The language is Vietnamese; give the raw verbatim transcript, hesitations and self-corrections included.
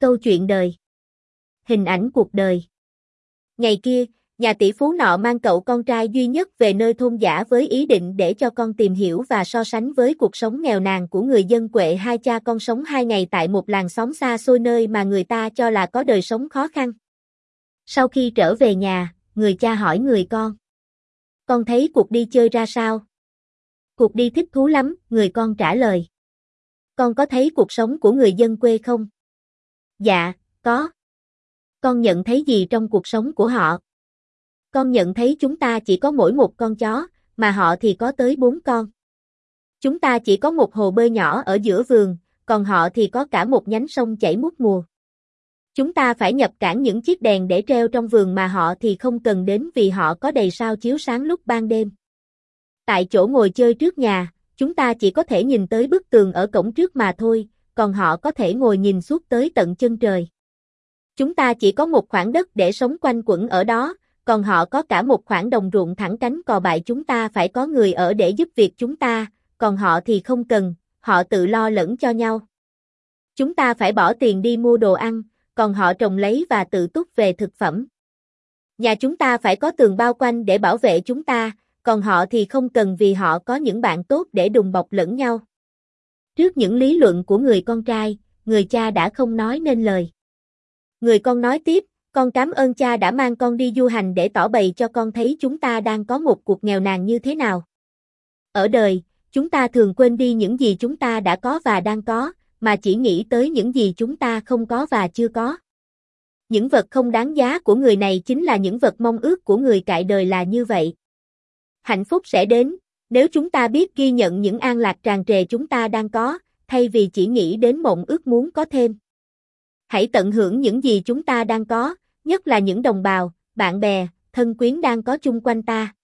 Câu chuyện đời. Hình ảnh cuộc đời. Ngày kia, nhà tỷ phú nọ mang cậu con trai duy nhất về nơi thôn dã với ý định để cho con tìm hiểu và so sánh với cuộc sống nghèo nàn của người dân quệ. Hai cha con sống hai ngày tại một làng xóm xa xôi nơi mà người ta cho là có đời sống khó khăn. Sau khi trở về nhà, người cha hỏi người con: "Con thấy cuộc đi chơi ra sao?" "Cuộc đi thích thú lắm," người con trả lời. "Con có thấy cuộc sống của người dân quê không?" "Dạ, có." "Con nhận thấy gì trong cuộc sống của họ?" "Con nhận thấy chúng ta chỉ có mỗi một con chó, mà họ thì có tới bốn con. Chúng ta chỉ có một hồ bơi nhỏ ở giữa vườn, còn họ thì có cả một nhánh sông chảy mút mùa. Chúng ta phải nhập cảng những chiếc đèn để treo trong vườn mà họ thì không cần đến vì họ có đầy sao chiếu sáng lúc ban đêm. Tại chỗ ngồi chơi trước nhà, chúng ta chỉ có thể nhìn tới bức tường ở cổng trước mà thôi, còn họ có thể ngồi nhìn suốt tới tận chân trời. Chúng ta chỉ có một khoảng đất để sống quanh quẩn ở đó, còn họ có cả một khoảng đồng ruộng thẳng cánh cò bại. Chúng ta phải có người ở để giúp việc chúng ta, còn họ thì không cần, họ tự lo lẫn cho nhau. Chúng ta phải bỏ tiền đi mua đồ ăn, còn họ trồng lấy và tự túc về thực phẩm. Nhà chúng ta phải có tường bao quanh để bảo vệ chúng ta, còn họ thì không cần vì họ có những bạn tốt để đùm bọc lẫn nhau." Trước những lý luận của người con trai, người cha đã không nói nên lời. Người con nói tiếp: "Con cảm ơn cha đã mang con đi du hành để tỏ bày cho con thấy chúng ta đang có một cuộc nghèo nàn như thế nào. Ở đời, chúng ta thường quên đi những gì chúng ta đã có và đang có, mà chỉ nghĩ tới những gì chúng ta không có và chưa có. Những vật không đáng giá của người này chính là những vật mong ước của người cại đời là như vậy. Hạnh phúc sẽ đến, nếu chúng ta biết ghi nhận những an lạc tràn trề chúng ta đang có, thay vì chỉ nghĩ đến mộng ước muốn có thêm. Hãy tận hưởng những gì chúng ta đang có, nhất là những đồng bào, bạn bè, thân quyến đang có chung quanh ta.